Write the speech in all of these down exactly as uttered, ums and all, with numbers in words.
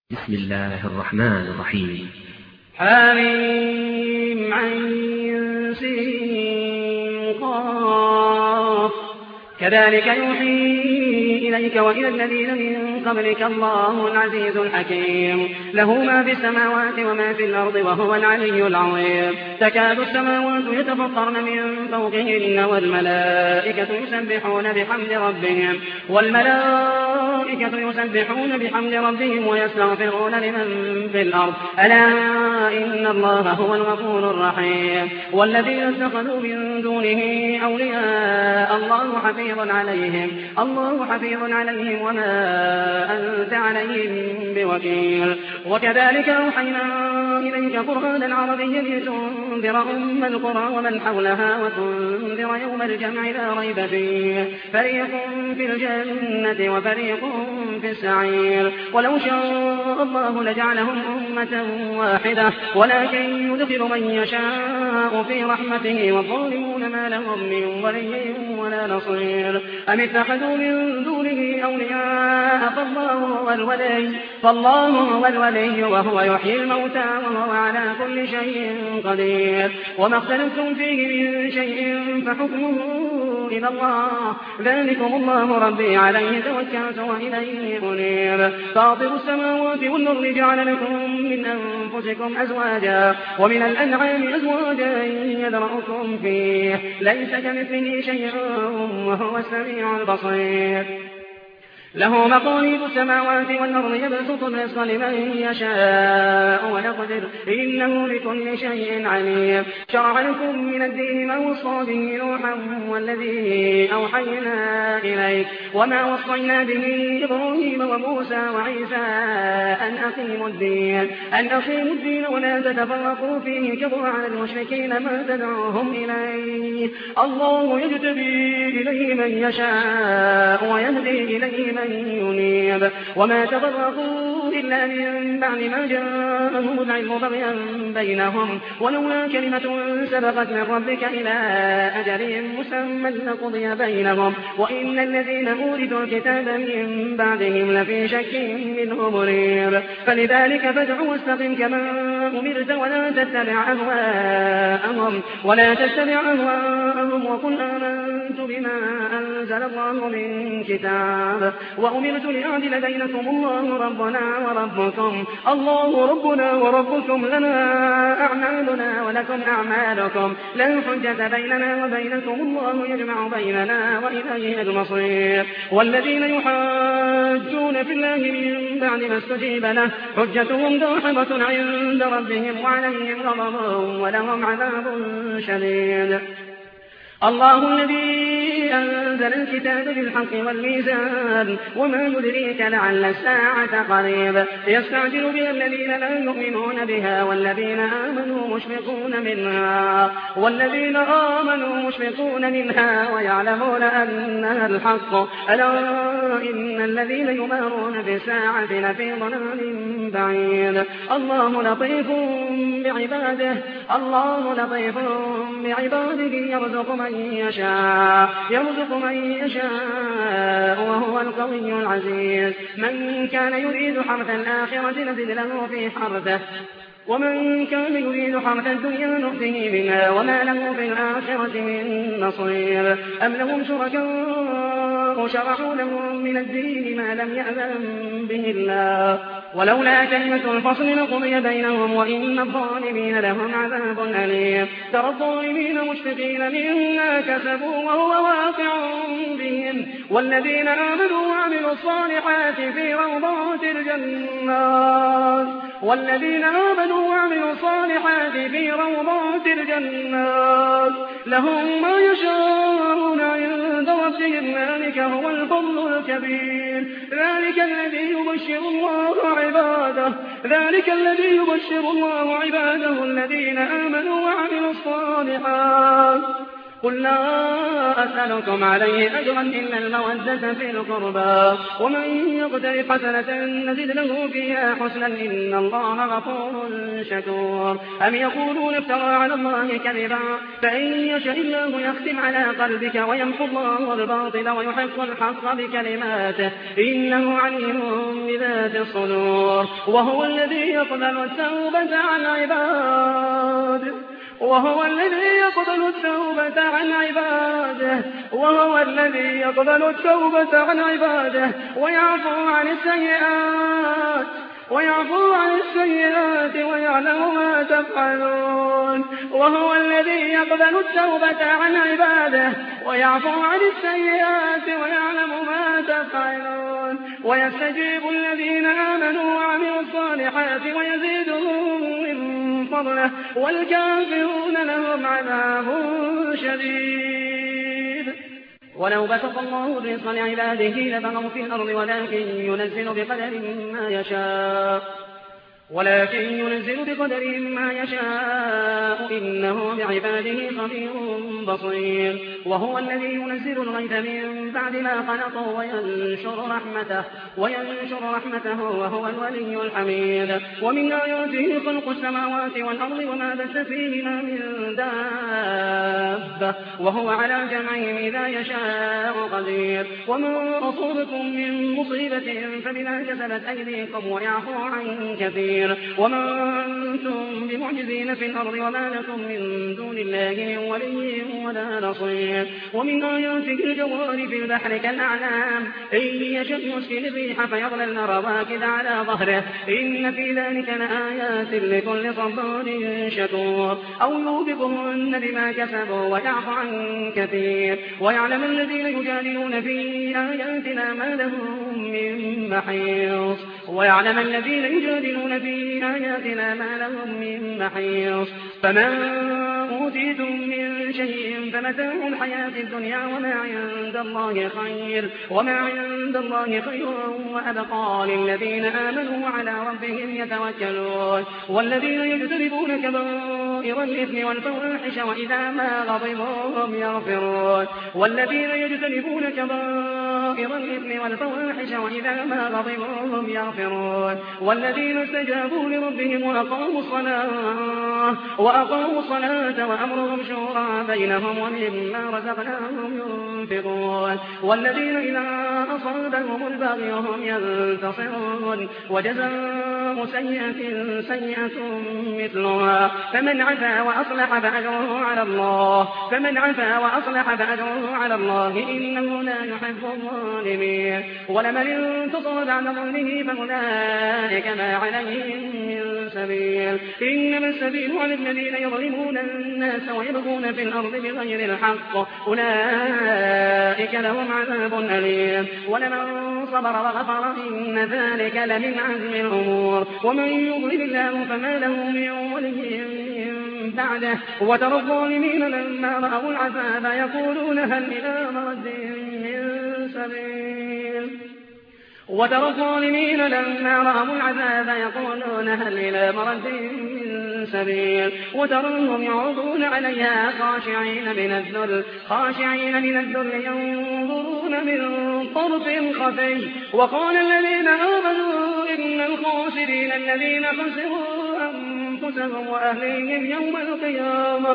بسم الله الرحمن الرحيم. حميم عين سين قاف كذلك يوحي إليك وإلى الذين من قبلك الله العزيز الحكيم له ما في السماوات وما في الأرض وهو العلي العظيم. تكاد السماوات يتفطرن من فوقهن والملائكة يسبحون بحمد ربهم والملائكة يسبحون بحمد ربهم ويستغفرون لمن في الأرض ألا إن الله هو الغفور الرحيم. والذين اتخذوا من دونه أولياء الله حفيظ عليهم الله حفيظ عليهم وما أنت عليهم بوكيل. وكذلك أوحينا إليك قرآنا عربيا لتنذر أم القرى ومن حولها وتنذر يوم الجمع لا ريب فيه فريق في الجنة وفريق في السعير. ولو شاء الله لجعلهم أمة واحدة ولكن يدخل من يشاء في رحمته والظالمون ما لهم من ولي ولا نصير. أم اتخذوا من دونه أولياء فالله هو الولي فالله هو الولي وهو يحيي الموتى وهو على كل شيء قدير. وما اختلفتم فيه من شيء فحكمه إلى الله ذلكم الله ربي عليه توكلت وإليه أنيب. فاطر السماوات والأرض جعل لكم من أنفسكم أزواجا ومن الأنعام أزواجا يذرأكم فيه ليس كمثله شيء وهو السميع البصير. له مقاليد السماوات والأرض يبسط الرزق لمن يشاء ويقدر إنه بكل شيء عليم. شرع لكم من الدين ما وصى به نوحا والذي أوحينا إليك وما وصينا به إبراهيم وموسى وعيسى أن أقيموا الدين أن أقيموا الدين ولا تتفرقوا فيه كبر على المشركين ما تدعوهم إليه. الله يجتبي إليه من يشاء ويهدي إليه من ينيب. وما تفرقوا إلا من بعد ما جاءهم العلم بغيا بينهم ولولا كلمة سبقت من ربك إلى أجل مسمى لقضي بينهم وإن الذين أورثوا الكتاب من بعدهم لفي شك منه مريب. فلذلك فادع واستقم كما أمرت ولا تتبع أهواءهم ولا تتبع أهواءهم وقل آمنت بما أنزل الله من كتاب وأمرت لأعدل بينكم الله ربنا وربكم الله ربنا وربكم لنا أعمالنا ولكم أعمالكم لا حجة بيننا وبينكم الله يجمع بيننا وإليه المصير. والذين يحاجون في الله من بعد ما استجيب له حجتهم داحضة عند ربهم وعليهم غضب ولهم عذاب شديد. الله الذي أنزل الكتاب بالحق والميزان وما يدريك لعل الساعة قريب. يستعجل بها الذين لا يؤمنون بها والذين آمنوا مشفقون منها والذين آمنوا مشفقون منها ويعلمون أنها الحق ألا إن الذين يمارون بالساعة لفي ضلال بعيد. الله لطيف بعباده الله لطيف بعباده يرزق من يشاء يرزق من يشاء وهو القوي العزيز. من كان يريد حرث الآخرة نزد له في حرثه ومن كان يريد حرث الدنيا نؤته منها وما له في الآخرة من نصير. أم لهم شركاء شرعوا لهم من الدين ما لم يأذن به الله ولولا كلمة الفصل لقضي بينهم وإن الظالمين لهم عذاب أليم. ترى الظالمين مشفقين مما كسبوا وهو واقع بهم والذين آمنوا وعملوا الصالحات في روضات الجنات والذين آمنوا وعملوا الصالحات في روضات الجنات لهم ما يشاءون عند ربهم ذلك هو الفضل الكبير. ذلك الذي يبشر الله عباده ذلك الذي يبشر الله عباده الذين آمنوا وعملوا الصالحات قل لا أسألكم عليه أجرا إلا المودة في القربى ومن يقترف حسنة نزد له فيها حسنا إن الله غفور شكور أم يقولون افترى على الله كذبا فإن يشاء الله يختم على قلبك ويمحو الله الباطل ويحق الحق بكلماته إنه عليم بذات الصدور وهو الذي يقبل التوبة عن عباده وهو الذي يقبل التوبة عن عباده وهو الذي يقبل التوبة عن عباده ويعفو عن السيئات ويعفو عن السيئات ويعلم ما تفعلون وهو الذي يقبل التوبة عن عباده ويعفو عن السيئات ويعلم ما تفعلون ويستجيب الذين آمنوا وعملوا الصالحات ويزيدهم من فضله والكافرون لهم عذاب شديد ولو بسط الله الرزق لعباده لبغوا في الأرض ولكن ينزل بقدر ما يشاء ولكن ينزل بقدر ما يشاء إنه بعباده خبير بصير وهو الذي ينزل الغيث من بعد ما قنطوا وينشر رحمته وينشر رحمته وهو الولي الحميد ومن آياته خلق السماوات والأرض وما بث فيهما من دابة وهو على جمعهم إذا يشاء قدير وما أصابكم من مصيبة فبما كسبت أيديكم ويعفو عن كثير وما أنتم بمعجزين في الأرض وما لكم من دون الله من ولي ولا نصير ومن آياته الجوار في البحر كالأعلام إن يشأ يسكن الريح فيظللن رواكد على ظهره إن في ذلك لآيات لكل صبار شكور أو يوبقهن بما كسبوا ويعفو عن كثير ويعلم الذين يجادلون في آياتنا ما لهم من محيص ويعلم الذين يجادلون في آياتنا ما لهم من محيص فمن أوتيتم من شيء فمتاع الحياة الدنيا وما عند الله خير وما عند الله خير وأبقى للذين آمنوا وعلى ربهم يتوكلون والذين يجتنبون كبائر الإثم والفواحش وإذا ما غضبوا هم يغفرون والذين يجتنبون كبائر الإثم والفواحش وإذا ما غضبوا هم يغفرون والذين استجابوا لربهم وأقاموا الصلاة وأقاموا الصلاة وأمرهم شورى بينهم ومما رزقناهم ينفقون والذين إذا أصابهم البغي هم ينتصرون وجزاء سيئة سيئة مثلها فمن عفا وأصلح فأجره على الله فمن عفا وأصلح فأجره على الله إنه لا يحب الظالمين ولمن انتصر بعد ظلمه فأولئك ما عليهم من سبيل إنما السبيل على الذين يظلمون الناس ويبغون في الأرض بغير الحق أولئك لهم عذاب أليم ولمن صبر وغفر إن ذلك لمن عزم الأمور ومن يضلل الله فما له من ولي من بعده وترى الظالمين لما رأوا العذاب يقولون هل إلى مرد من سبيل وترى الظالمين لما رأوا العذاب يقولون هل إلى مرد من سبيل وتراهم يعرضون عليها خاشعين من الذل خاشعين من الذل ينظرون من طرف خفي وقال الذين آمنوا إن الخاسرين الذين خسروا أنفسهم وأهليهم يوم القيامة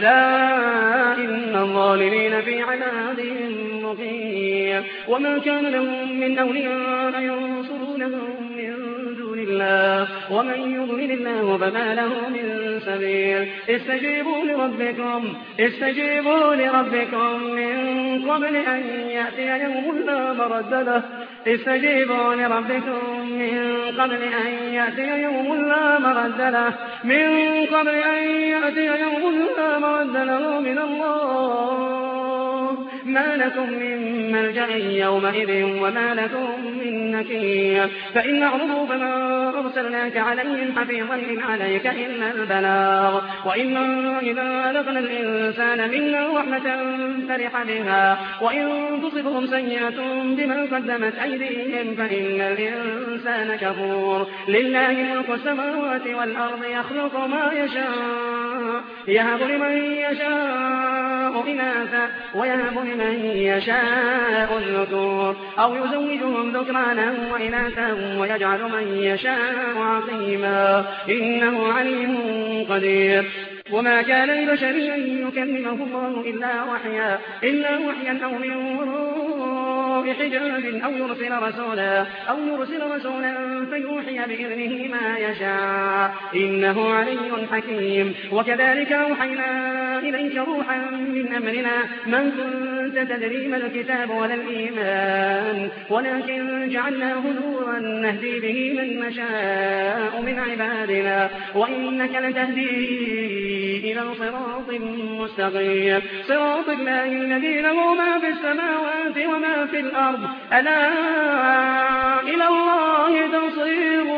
ألا إن الظالمين في عذاب مقيم وما كان لهم من أولياء ينصرونهم من دون الله ومن يضلل الله فما له من سبيل استجيبوا لربكم استجيبوا لربكم من قبل أن يأتي يوم لا مرد له استجيبوا لربكم من قبل أن يأتي يوم لا مرد له من قبل أن يأتي يوم لا مرد له من الله ما لكم من ملجأ يومئذ وما لكم من نكير فإن أعرضوا فما أرسلناك عليهم حفيظا إن عليك إلا البلاغ وإنا إذا أذقنا الإنسان منا رحمة فرح بها وإن تصبهم سيئة بما قدمت أيديهم فإن الإنسان كفور لله ملك السماوات والأرض يخلق ما يشاء يهب لمن يشاء يشاء إناثا ويهب لمن يشاء الذكور أو يزوجهم ذكرانا وإناثا ويجعل من يشاء عقيما إنه عليم قدير. وما كان لبشر أن يكلمه الله إلا وحيا إلا وحيا أو من وراء حجاب أو يرسل رسولا أو يرسل رسولا فيوحي بإذنه ما يشاء إنه علي حكيم. وكذلك أوحينا إليك روحا من أمرنا ما كنت تدري ما الكتاب ولا الإيمان ولكن جعلناه نورا نهدي به من نشاء من عبادنا وإنك لتهدي إلى صراط مستقيم صراط الله الذي له ما في السماوات وما في الأرض ألا إلى الله تصير